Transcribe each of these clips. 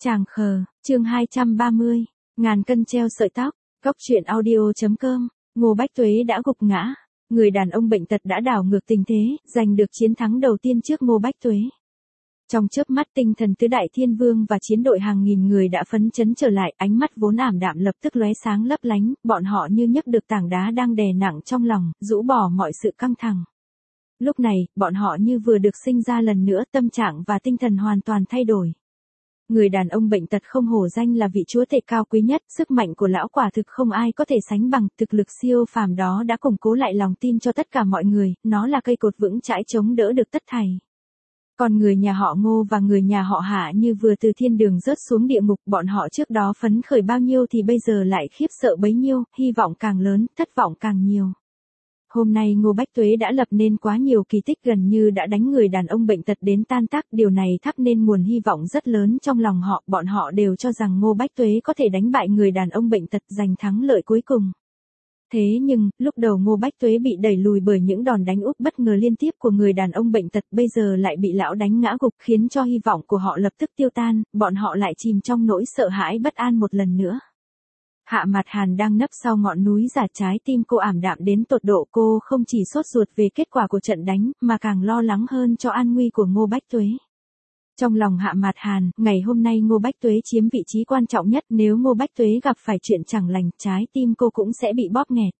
Chàng khờ, chương 230, ngàn cân treo sợi tóc, Cóc truyện audio.com, Ngô Bách Tuế đã gục ngã, người đàn ông bệnh tật đã đảo ngược tình thế, giành được chiến thắng đầu tiên trước Ngô Bách Tuế. Trong chớp mắt tinh thần tứ đại thiên vương và chiến đội hàng nghìn người đã phấn chấn trở lại, ánh mắt vốn ảm đạm lập tức lóe sáng lấp lánh, bọn họ như nhấc được tảng đá đang đè nặng trong lòng, rũ bỏ mọi sự căng thẳng. Lúc này, bọn họ như vừa được sinh ra lần nữa, tâm trạng và tinh thần hoàn toàn thay đổi. Người đàn ông bệnh tật không hổ danh là vị chúa tể cao quý nhất, sức mạnh của lão quả thực không ai có thể sánh bằng, thực lực siêu phàm đó đã củng cố lại lòng tin cho tất cả mọi người, nó là cây cột vững chãi chống đỡ được tất thảy. Còn người nhà họ Ngô và người nhà họ Hạ như vừa từ thiên đường rớt xuống địa ngục, bọn họ trước đó phấn khởi bao nhiêu thì bây giờ lại khiếp sợ bấy nhiêu, hy vọng càng lớn, thất vọng càng nhiều. Hôm nay Ngô Bách Tuế đã lập nên quá nhiều kỳ tích, gần như đã đánh người đàn ông bệnh tật đến tan tác, điều này thắp nên nguồn hy vọng rất lớn trong lòng họ, bọn họ đều cho rằng Ngô Bách Tuế có thể đánh bại người đàn ông bệnh tật, giành thắng lợi cuối cùng. Thế nhưng, lúc đầu Ngô Bách Tuế bị đẩy lùi bởi những đòn đánh úp bất ngờ liên tiếp của người đàn ông bệnh tật, bây giờ lại bị lão đánh ngã gục, khiến cho hy vọng của họ lập tức tiêu tan, bọn họ lại chìm trong nỗi sợ hãi bất an một lần nữa. Hạ Mạt Hàn đang nấp sau ngọn núi giả, trái tim cô ảm đạm đến tột độ, cô không chỉ sốt ruột về kết quả của trận đánh, mà càng lo lắng hơn cho an nguy của Ngô Bách Tuế. Trong lòng Hạ Mạt Hàn, ngày hôm nay Ngô Bách Tuế chiếm vị trí quan trọng nhất, nếu Ngô Bách Tuế gặp phải chuyện chẳng lành, trái tim cô cũng sẽ bị bóp nghẹt.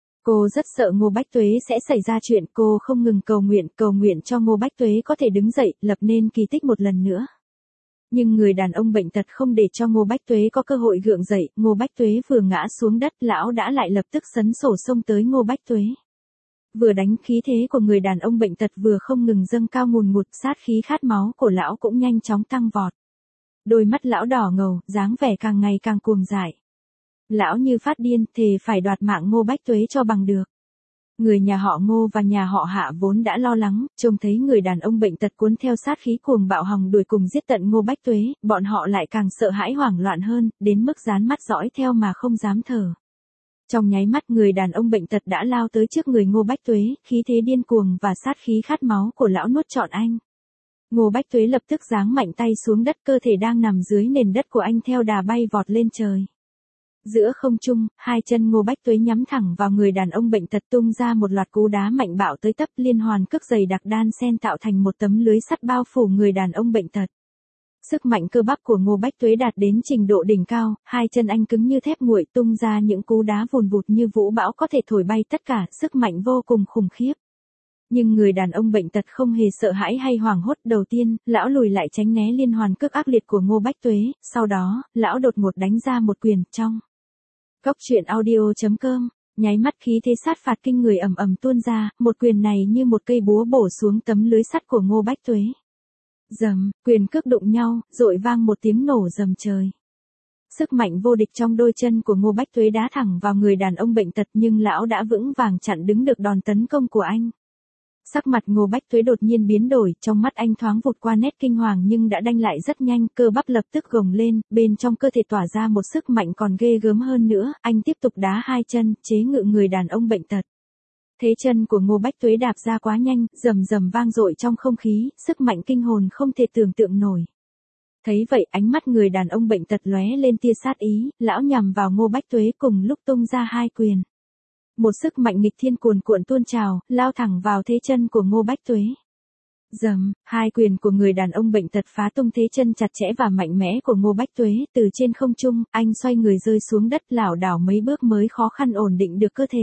Cô rất sợ Ngô Bách Tuế sẽ xảy ra chuyện, cô không ngừng cầu nguyện cho Ngô Bách Tuế có thể đứng dậy, lập nên kỳ tích một lần nữa. Nhưng người đàn ông bệnh tật không để cho Ngô Bách Tuế có cơ hội gượng dậy, Ngô Bách Tuế vừa ngã xuống đất, lão đã lại lập tức sấn sổ xông tới Ngô Bách Tuế. Vừa đánh, khí thế của người đàn ông bệnh tật vừa không ngừng dâng cao ngùn ngụt, sát khí khát máu của lão cũng nhanh chóng tăng vọt. Đôi mắt lão đỏ ngầu, dáng vẻ càng ngày càng cuồng dại. Lão như phát điên, thề phải đoạt mạng Ngô Bách Tuế cho bằng được. Người nhà họ Ngô và nhà họ Hạ vốn đã lo lắng, trông thấy người đàn ông bệnh tật cuốn theo sát khí cuồng bạo hòng đuổi cùng giết tận Ngô Bách Tuế, bọn họ lại càng sợ hãi hoảng loạn hơn, đến mức dán mắt dõi theo mà không dám thở. Trong nháy mắt người đàn ông bệnh tật đã lao tới trước người Ngô Bách Tuế, khí thế điên cuồng và sát khí khát máu của lão nuốt trọn anh. Ngô Bách Tuế lập tức giáng mạnh tay xuống đất, cơ thể đang nằm dưới nền đất của anh theo đà bay vọt lên trời. Giữa không trung, hai chân Ngô Bách Tuế nhắm thẳng vào người đàn ông bệnh tật, tung ra một loạt cú đá mạnh bạo tới tấp, liên hoàn cước dày đặc đan xen tạo thành một tấm lưới sắt bao phủ người đàn ông bệnh tật. Sức mạnh cơ bắp của Ngô Bách Tuế đạt đến trình độ đỉnh cao, hai chân anh cứng như thép nguội, tung ra những cú đá vùn vụt như vũ bão có thể thổi bay tất cả, sức mạnh vô cùng khủng khiếp. Nhưng người đàn ông bệnh tật không hề sợ hãi hay hoảng hốt, đầu tiên, lão lùi lại tránh né liên hoàn cước ác liệt của Ngô Bách Tuế, sau đó, lão đột ngột đánh ra một quyền trong. Cóc truyện audio.com, nháy mắt khí thế sát phạt kinh người ầm ầm tuôn ra, một quyền này như một cây búa bổ xuống tấm lưới sắt của Ngô Bách Tuế. Rầm, quyền cước đụng nhau, dội vang một tiếng nổ rầm trời. Sức mạnh vô địch trong đôi chân của Ngô Bách Tuế đá thẳng vào người đàn ông bệnh tật, nhưng lão đã vững vàng chặn đứng được đòn tấn công của anh. Sắc mặt Ngô Bách Tuế đột nhiên biến đổi, trong mắt anh thoáng vụt qua nét kinh hoàng nhưng đã đanh lại rất nhanh, cơ bắp lập tức gồng lên, bên trong cơ thể tỏa ra một sức mạnh còn ghê gớm hơn nữa, anh tiếp tục đá hai chân, chế ngự người đàn ông bệnh tật. Thế chân của Ngô Bách Tuế đạp ra quá nhanh, rầm rầm vang dội trong không khí, sức mạnh kinh hồn không thể tưởng tượng nổi. Thấy vậy, ánh mắt người đàn ông bệnh tật lóe lên tia sát ý, lão nhằm vào Ngô Bách Tuế cùng lúc tung ra hai quyền. Một sức mạnh nghịch thiên cuồn cuộn tuôn trào, lao thẳng vào thế chân của Ngô Bách Tuế. Rầm, hai quyền của người đàn ông bệnh tật phá tung thế chân chặt chẽ và mạnh mẽ của Ngô Bách Tuế, từ trên không trung, anh xoay người rơi xuống đất, lảo đảo mấy bước mới khó khăn ổn định được cơ thể.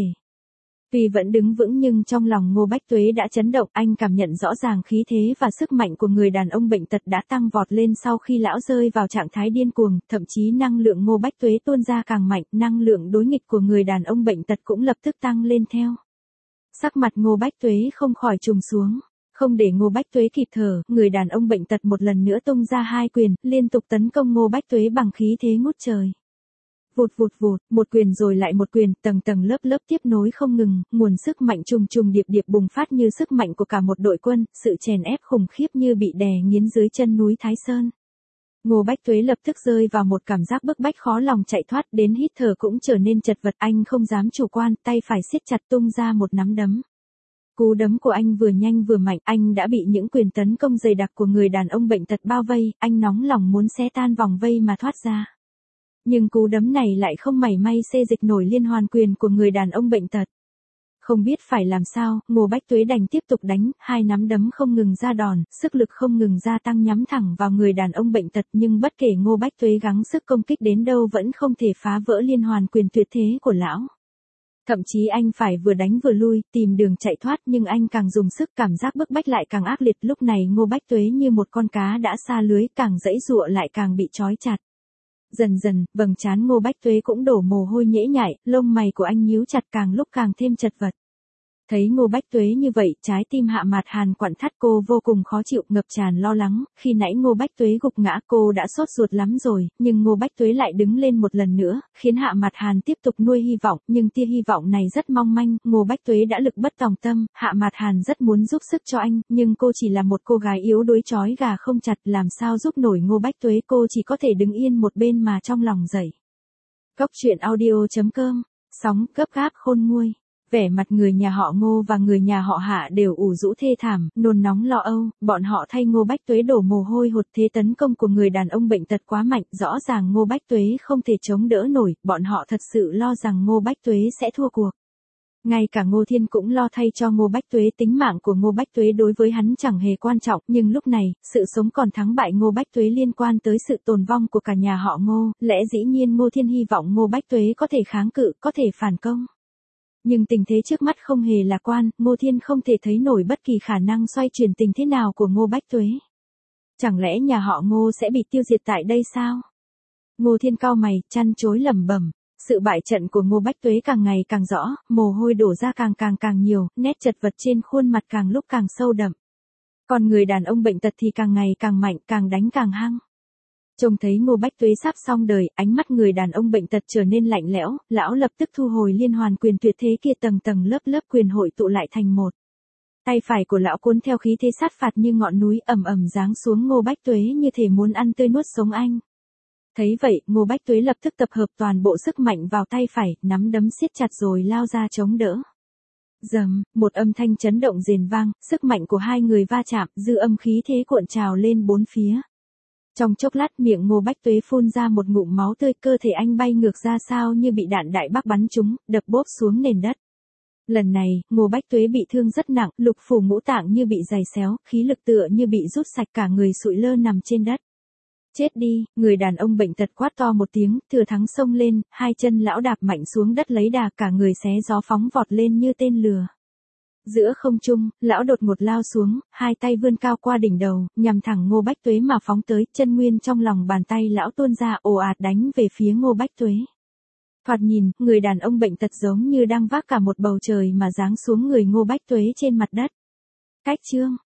Tuy vẫn đứng vững nhưng trong lòng Ngô Bách Tuế đã chấn động, anh cảm nhận rõ ràng khí thế và sức mạnh của người đàn ông bệnh tật đã tăng vọt lên sau khi lão rơi vào trạng thái điên cuồng, thậm chí năng lượng Ngô Bách Tuế tuôn ra càng mạnh, năng lượng đối nghịch của người đàn ông bệnh tật cũng lập tức tăng lên theo. Sắc mặt Ngô Bách Tuế không khỏi trùng xuống. Không để Ngô Bách Tuế kịp thở, người đàn ông bệnh tật một lần nữa tung ra hai quyền, liên tục tấn công Ngô Bách Tuế bằng khí thế ngút trời. Vụt vụt vụt, một quyền rồi lại một quyền, tầng tầng lớp lớp tiếp nối không ngừng, nguồn sức mạnh trùng trùng điệp điệp bùng phát như sức mạnh của cả một đội quân, sự chèn ép khủng khiếp như bị đè nghiến dưới chân núi Thái Sơn. Ngô Bách Tuế lập tức rơi vào một cảm giác bức bách khó lòng chạy thoát, đến hít thở cũng trở nên chật vật, anh không dám chủ quan, tay phải siết chặt tung ra một nắm đấm. Cú đấm của anh vừa nhanh vừa mạnh, anh đã bị những quyền tấn công dày đặc của người đàn ông bệnh tật bao vây, anh nóng lòng muốn xé tan vòng vây mà thoát ra. Nhưng cú đấm này lại không mảy may xê dịch nổi liên hoàn quyền của người đàn ông bệnh tật. Không biết phải làm sao, Ngô Bách Tuế đành tiếp tục đánh, hai nắm đấm không ngừng ra đòn, sức lực không ngừng gia tăng nhắm thẳng vào người đàn ông bệnh tật, nhưng bất kể Ngô Bách Tuế gắng sức công kích đến đâu vẫn không thể phá vỡ liên hoàn quyền tuyệt thế của lão. Thậm chí anh phải vừa đánh vừa lui, tìm đường chạy thoát, nhưng anh càng dùng sức, cảm giác bức bách lại càng ác liệt. Lúc này Ngô Bách Tuế như một con cá đã sa lưới, càng giãy giụa lại càng bị trói chặt. Dần dần, vầng trán Ngô Bách Tuế cũng đổ mồ hôi nhễ nhại, lông mày của anh nhíu chặt càng lúc càng thêm chật vật. Thấy Ngô Bách Tuế như vậy, trái tim Hạ Mạt Hàn quặn thắt, cô vô cùng khó chịu, ngập tràn lo lắng, khi nãy Ngô Bách Tuế gục ngã cô đã sốt ruột lắm rồi, nhưng Ngô Bách Tuế lại đứng lên một lần nữa, khiến Hạ Mạt Hàn tiếp tục nuôi hy vọng, nhưng tia hy vọng này rất mong manh, Ngô Bách Tuế đã lực bất tòng tâm, Hạ Mạt Hàn rất muốn giúp sức cho anh, nhưng cô chỉ là một cô gái yếu đuối trói gà không chặt, làm sao giúp nổi Ngô Bách Tuế, cô chỉ có thể đứng yên một bên mà trong lòng dậy. Cốc truyện audio.com, sóng gấp gáp khôn nguôi. Vẻ mặt người nhà họ Ngô và người nhà họ Hạ đều ủ rũ thê thảm, nôn nóng lo âu, bọn họ thay Ngô Bách Tuế đổ mồ hôi hột, thế tấn công của người đàn ông bệnh tật quá mạnh, rõ ràng Ngô Bách Tuế không thể chống đỡ nổi, bọn họ thật sự lo rằng Ngô Bách Tuế sẽ thua cuộc. Ngay cả Ngô Thiên cũng lo thay cho Ngô Bách Tuế, tính mạng của Ngô Bách Tuế đối với hắn chẳng hề quan trọng, nhưng lúc này, sự sống còn thắng bại Ngô Bách Tuế liên quan tới sự tồn vong của cả nhà họ Ngô, lẽ dĩ nhiên Ngô Thiên hy vọng Ngô Bách Tuế có thể kháng cự, có thể phản công. Nhưng tình thế trước mắt không hề lạc quan, Ngô Thiên không thể thấy nổi bất kỳ khả năng xoay chuyển tình thế nào của Ngô Bách Tuế. Chẳng lẽ nhà họ Ngô sẽ bị tiêu diệt tại đây sao? Ngô Thiên cau mày, chăn chối lẩm bẩm. Sự bại trận của Ngô Bách Tuế càng ngày càng rõ, mồ hôi đổ ra càng nhiều, nét chật vật trên khuôn mặt càng lúc càng sâu đậm. Còn người đàn ông bệnh tật thì càng ngày càng mạnh, càng đánh càng hăng. Trông thấy Ngô Bách Tuế sắp xong đời, ánh mắt người đàn ông bệnh tật trở nên lạnh lẽo, lão lập tức thu hồi liên hoàn quyền tuyệt thế kia, tầng lớp quyền hội tụ lại thành một. Tay phải của lão cuốn theo khí thế sát phạt như ngọn núi, ầm ầm giáng xuống Ngô Bách Tuế như thể muốn ăn tươi nuốt sống anh. Thấy vậy, Ngô Bách Tuế lập tức tập hợp toàn bộ sức mạnh vào tay phải, nắm đấm siết chặt rồi lao ra chống đỡ. Rầm, một âm thanh chấn động rền vang, sức mạnh của hai người va chạm, dư âm khí thế cuộn trào lên bốn phía. Trong chốc lát, miệng Ngô Bách Tuế phun ra một ngụm máu tươi, cơ thể anh bay ngược ra sao như bị đạn đại bác bắn trúng, đập bốp xuống nền đất. Lần này, Ngô Bách Tuế bị thương rất nặng, lục phủ ngũ tạng như bị giày xéo, khí lực tựa như bị rút sạch, cả người sụi lơ nằm trên đất. Chết đi, người đàn ông bệnh tật quát to một tiếng, thừa thắng xông lên, hai chân lão đạp mạnh xuống đất lấy đà, cả người xé gió phóng vọt lên như tên lừa. Giữa không trung, lão đột ngột lao xuống, hai tay vươn cao qua đỉnh đầu, nhằm thẳng Ngô Bách Tuế mà phóng tới, chân nguyên trong lòng bàn tay lão tuôn ra ồ ạt đánh về phía Ngô Bách Tuế. Thoạt nhìn, người đàn ông bệnh tật giống như đang vác cả một bầu trời mà giáng xuống người Ngô Bách Tuế trên mặt đất. Cách chương